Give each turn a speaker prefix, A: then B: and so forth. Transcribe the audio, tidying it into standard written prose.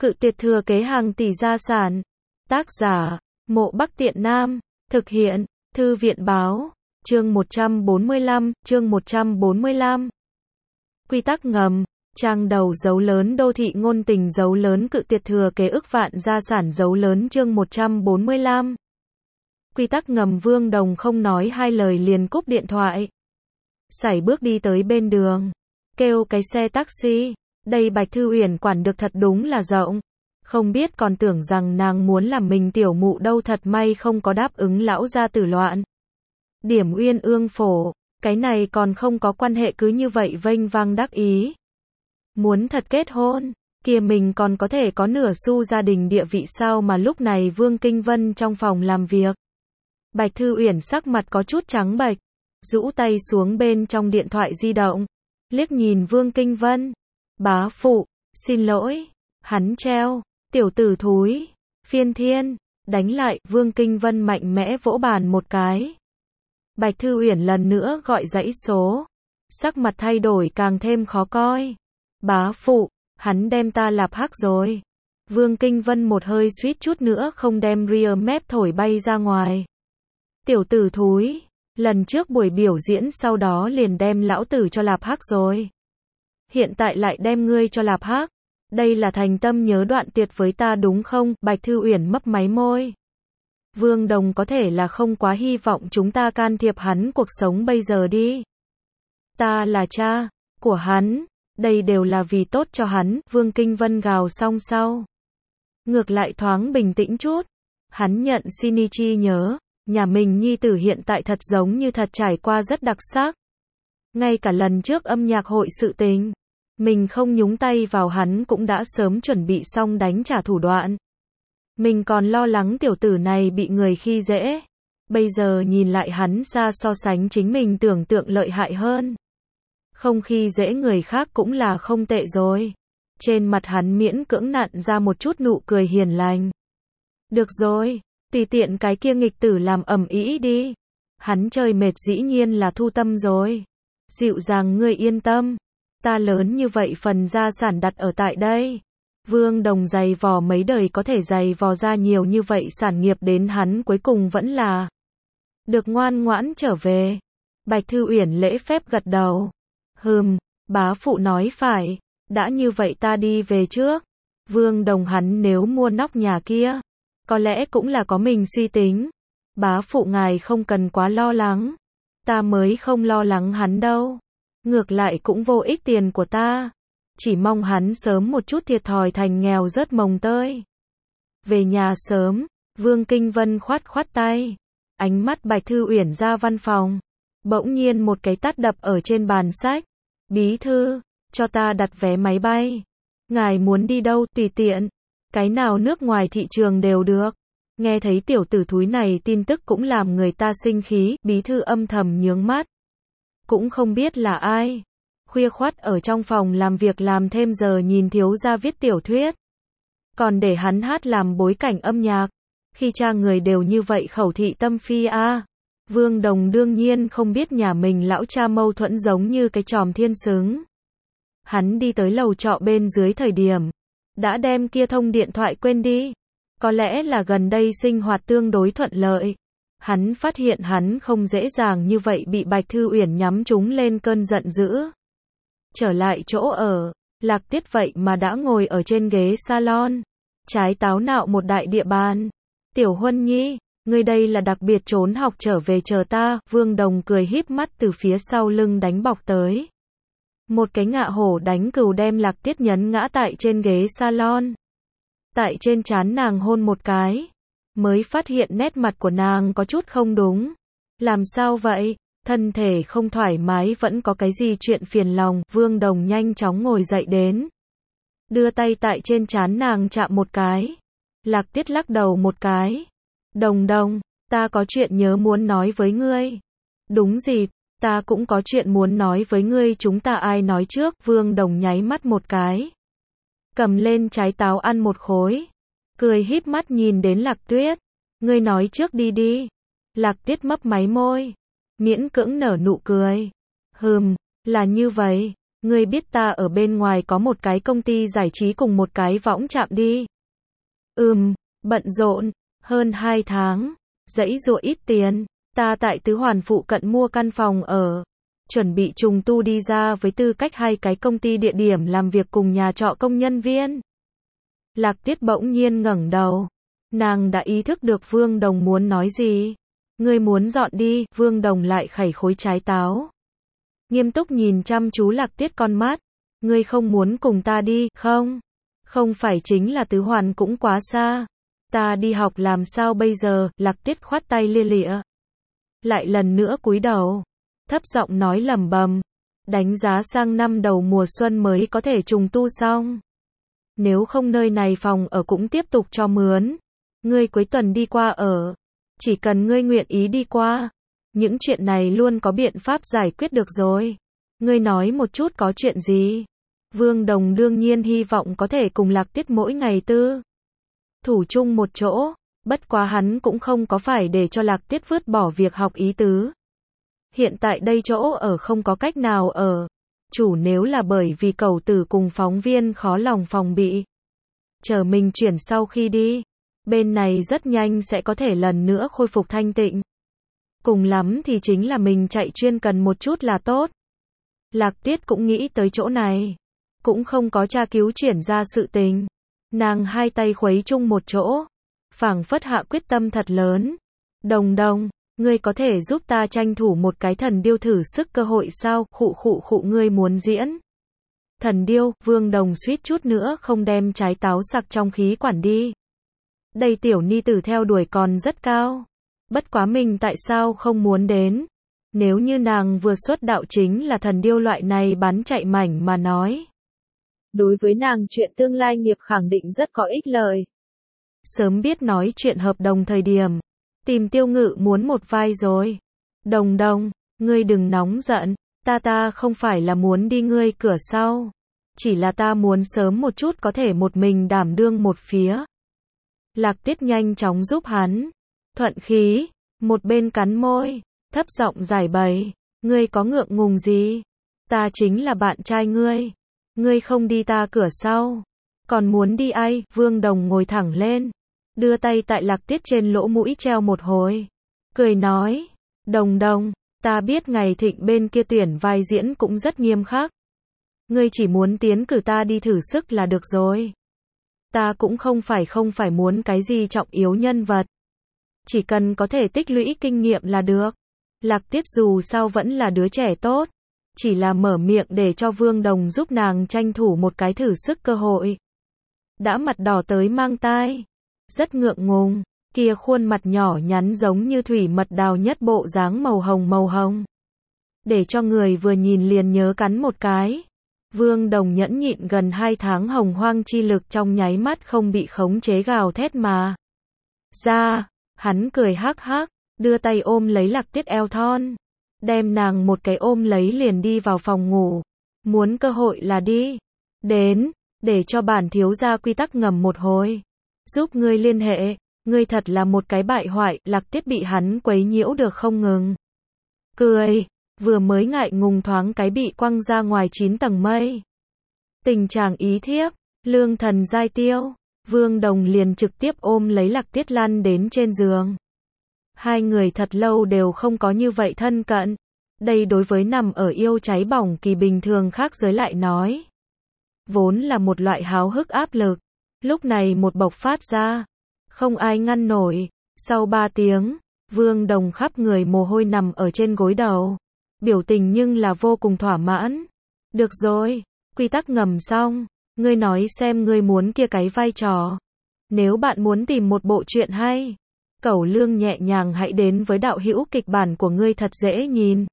A: Cự tuyệt thừa kế hàng tỷ gia sản. Tác giả, Mộ Bắc Tiện Nam. Thực hiện, Thư viện báo. Chương 145. Quy tắc ngầm. Trang đầu dấu lớn đô thị ngôn tình dấu lớn cự tuyệt thừa kế ức vạn gia sản dấu lớn chương 145. Quy tắc ngầm. Vương Đồng không nói hai lời liền cúp điện thoại. Sải bước đi tới bên đường. Kêu cái xe taxi. Đây Bạch Thư Uyển quản được thật đúng là rộng. Không biết còn tưởng rằng nàng muốn làm mình tiểu mụ đâu, thật may không có đáp ứng lão gia tử loạn. Điểm uyên ương phổ. Cái này còn không có quan hệ cứ như vậy vênh vang đắc ý. Muốn thật kết hôn, kia mình còn có thể có nửa xu gia đình địa vị sao mà lúc này Vương Kinh Vân trong phòng làm việc. Bạch Thư Uyển sắc mặt có chút trắng bệch, rũ tay xuống bên trong điện thoại di động, liếc nhìn Vương Kinh Vân. Bá phụ, xin lỗi, hắn treo, tiểu tử thúi, phiên thiên, đánh lại, Vương Kinh Vân mạnh mẽ vỗ bàn một cái. Bạch Thư Uyển lần nữa gọi dãy số, sắc mặt thay đổi càng thêm khó coi. Bá phụ, hắn đem ta lạp hắc rồi. Vương Kinh Vân một hơi suýt chút nữa không đem rear map thổi bay ra ngoài. Tiểu tử thúi, lần trước buổi biểu diễn sau đó liền đem lão tử cho lạp hắc rồi. Hiện tại lại đem ngươi cho lạp hắc. Đây là thành tâm nhớ đoạn tuyệt với ta đúng không? Bạch Thư Uyển mấp máy môi. Vương Đồng có thể là không quá hy vọng chúng ta can thiệp hắn cuộc sống bây giờ đi. Ta là cha của hắn. Đây đều là vì tốt cho hắn, Vương Kinh Vân gào xong sau. Ngược lại thoáng bình tĩnh chút. Hắn nhận Shinichi nhớ, nhà mình nhi tử hiện tại thật giống như thật trải qua rất đặc sắc. Ngay cả lần trước âm nhạc hội sự tình, mình không nhúng tay vào hắn cũng đã sớm chuẩn bị xong đánh trả thủ đoạn. Mình còn lo lắng tiểu tử này bị người khi dễ. Bây giờ nhìn lại hắn xa so sánh chính mình tưởng tượng lợi hại hơn. Không khi dễ người khác cũng là không tệ rồi. Trên mặt hắn miễn cưỡng nặn ra một chút nụ cười hiền lành. Được rồi, tùy tiện cái kia nghịch tử làm ầm ĩ đi. Hắn chơi mệt dĩ nhiên là thu tâm rồi. Dịu dàng ngươi yên tâm. Ta lớn như vậy phần gia sản đặt ở tại đây. Vương Đồng dày vò mấy đời có thể dày vò ra nhiều như vậy sản nghiệp đến hắn cuối cùng vẫn là được ngoan ngoãn trở về. Bạch Thư Uyển lễ phép gật đầu. Bá phụ nói phải, đã như vậy ta đi về trước. Vương Đồng hắn nếu mua nóc nhà kia, có lẽ cũng là có mình suy tính. Bá phụ ngài không cần quá lo lắng, ta mới không lo lắng hắn đâu. Ngược lại cũng vô ích tiền của ta, chỉ mong hắn sớm một chút thiệt thòi thành nghèo rớt mồng tơi. Về nhà sớm, Vương Kinh Vân khoát khoát tay, ánh mắt Bạch Thư Uyển ra văn phòng. Bỗng nhiên một cái tát đập ở trên bàn sách. Bí thư, cho ta đặt vé máy bay. Ngài muốn đi đâu tùy tiện. Cái nào nước ngoài thị trường đều được. Nghe thấy tiểu tử thúi này tin tức cũng làm người ta sinh khí. Bí thư âm thầm nhướng mắt. Cũng không biết là ai. Khuya khoắt ở trong phòng làm việc làm thêm giờ nhìn thiếu gia viết tiểu thuyết. Còn để hắn hát làm bối cảnh âm nhạc. Khi cha người đều như vậy khẩu thị tâm phi a. Vương Đồng đương nhiên không biết nhà mình lão cha mâu thuẫn giống như cái chòm thiên sứng. Hắn đi tới lầu trọ bên dưới thời điểm, đã đem kia thông điện thoại quên đi. Có lẽ là gần đây sinh hoạt tương đối thuận lợi. Hắn phát hiện hắn không dễ dàng như vậy bị Bạch Thư Uyển nhắm trúng lên cơn giận dữ. Trở lại chỗ ở, Lạc Tiết vậy mà đã ngồi ở trên ghế salon. Trái táo nạo một đại địa bàn. Tiểu Huân Nhi, ngươi đây là đặc biệt trốn học trở về chờ ta. Vương Đồng cười híp mắt từ phía sau lưng đánh bọc tới. Một cái ngạ hổ đánh cừu đem Lạc Tiết nhấn ngã tại trên ghế salon. Tại trên trán nàng hôn một cái. Mới phát hiện nét mặt của nàng có chút không đúng. Làm sao vậy? Thân thể không thoải mái vẫn có cái gì chuyện phiền lòng. Vương Đồng nhanh chóng ngồi dậy đến. Đưa tay tại trên trán nàng chạm một cái. Lạc Tiết lắc đầu một cái. Đồng Đồng, ta có chuyện nhớ muốn nói với ngươi. Đúng dịp, ta cũng có chuyện muốn nói với ngươi. Chúng ta ai nói trước? Vương Đồng nháy mắt một cái. Cầm lên trái táo ăn một khối. Cười híp mắt nhìn đến Lạc Tuyết. Ngươi nói trước đi đi. Lạc Tuyết mấp máy môi. Miễn cưỡng nở nụ cười. Là như vậy. Ngươi biết ta ở bên ngoài có một cái công ty giải trí cùng một cái võng trạm đi. Bận rộn, hơn 2 tháng, dãy dụa ít tiền, ta tại Tứ Hoàn phụ cận mua căn phòng ở, chuẩn bị trùng tu đi ra với tư cách 2 cái công ty địa điểm làm việc cùng nhà trọ công nhân viên. Lạc Tiết bỗng nhiên ngẩng đầu, nàng đã ý thức được Vương Đồng muốn nói gì. Ngươi muốn dọn đi, Vương Đồng lại khẩy khối trái táo. Nghiêm túc nhìn chăm chú Lạc Tiết con mắt, ngươi không muốn cùng ta đi, không? Không phải chính là Tứ Hoàn cũng quá xa. Ta đi học làm sao bây giờ, Lạc Tiết khoát tay lia lịa. Lại lần nữa cúi đầu, thấp giọng nói lẩm bẩm, đánh giá sang năm đầu mùa xuân mới có thể trùng tu xong. Nếu không nơi này phòng ở cũng tiếp tục cho mướn. Ngươi cuối tuần đi qua ở. Chỉ cần ngươi nguyện ý đi qua. Những chuyện này luôn có biện pháp giải quyết được rồi. Ngươi nói một chút có chuyện gì? Vương Đồng đương nhiên hy vọng có thể cùng Lạc Tiết mỗi ngày thủ chung một chỗ. Bất quá hắn cũng không có phải để cho Lạc Tiết vứt bỏ việc học ý tứ. Hiện tại đây chỗ ở không có cách nào ở. Chủ nếu là bởi vì cẩu tử cùng phóng viên khó lòng phòng bị. Chờ mình chuyển sau khi đi. Bên này rất nhanh sẽ có thể lần nữa khôi phục thanh tịnh. Cùng lắm thì chính là mình chạy chuyên cần một chút là tốt. Lạc Tiết cũng nghĩ tới chỗ này. Cũng không có tra cứu chuyển ra sự tình. Nàng 2 tay khuấy chung một chỗ. Phảng phất hạ quyết tâm thật lớn. Đồng Đồng, ngươi có thể giúp ta tranh thủ một cái thần điêu thử sức cơ hội sao? Khụ ngươi muốn diễn. Thần điêu, Vương Đồng suýt chút nữa không đem trái táo sặc trong khí quản đi. Đây tiểu ni tử theo đuổi còn rất cao. Bất quá mình tại sao không muốn đến? Nếu như nàng vừa xuất đạo chính là thần điêu loại này bắn chạy mảnh mà nói. Đối với nàng chuyện tương lai nghiệp khẳng định rất có ích lợi. Sớm biết nói chuyện hợp đồng thời điểm. Tìm Tiêu Ngự muốn một vai rồi. Đồng Đồng, ngươi đừng nóng giận. Ta không phải là muốn đi ngươi cửa sau. Chỉ là ta muốn sớm một chút có thể một mình đảm đương một phía. Lạc Tiết nhanh chóng giúp hắn. Thuận khí, một bên cắn môi, thấp giọng giải bày. Ngươi có ngượng ngùng gì? Ta chính là bạn trai ngươi. Ngươi không đi ta cửa sau. Còn muốn đi ai? Vương Đồng ngồi thẳng lên. Đưa tay tại Lạc Tiết trên lỗ mũi treo một hồi. Cười nói. Đồng Đồng, ta biết ngày thịnh bên kia tuyển vai diễn cũng rất nghiêm khắc. Ngươi chỉ muốn tiến cử ta đi thử sức là được rồi. Ta cũng không phải muốn cái gì trọng yếu nhân vật. Chỉ cần có thể tích lũy kinh nghiệm là được. Lạc Tiết dù sao vẫn là đứa trẻ tốt. Chỉ là mở miệng để cho Vương Đồng giúp nàng tranh thủ một cái thử sức cơ hội. Đã mặt đỏ tới mang tai. Rất ngượng ngùng. Kia khuôn mặt nhỏ nhắn giống như thủy mật đào nhất bộ dáng màu hồng. Để cho người vừa nhìn liền nhớ cắn một cái. Vương Đồng nhẫn nhịn gần 2 tháng hồng hoang chi lực trong nháy mắt không bị khống chế gào thét mà. Ra, hắn cười hắc hắc, đưa tay ôm lấy Lạc Tiết eo thon. Đem nàng một cái ôm lấy liền đi vào phòng ngủ. Muốn cơ hội là đi. Đến, để cho bản thiếu gia quy tắc ngầm một hồi. Giúp ngươi liên hệ, ngươi thật là một cái bại hoại, Lạc Tiết bị hắn quấy nhiễu được không ngừng. Cười, vừa mới ngại ngùng thoáng cái bị quăng ra ngoài 9 tầng mây. Tình trạng ý thiếp, lương thần giai tiêu, Vương Đồng liền trực tiếp ôm lấy Lạc Tiết lăn đến trên giường. 2 người thật lâu đều không có như vậy thân cận. Đây đối với nằm ở yêu cháy bỏng kỳ bình thường khác giới lại nói. Vốn là một loại háo hức áp lực. Lúc này một bộc phát ra. Không ai ngăn nổi. Sau 3 tiếng, Vương Đồng khắp người mồ hôi nằm ở trên gối đầu. Biểu tình nhưng là vô cùng thỏa mãn. Được rồi, quy tắc ngầm xong. Ngươi nói xem ngươi muốn kia cái vai trò. Nếu bạn muốn tìm một bộ truyện hay. Cẩu Lương nhẹ nhàng hãy đến với đạo hữu kịch bản của ngươi thật dễ nhìn.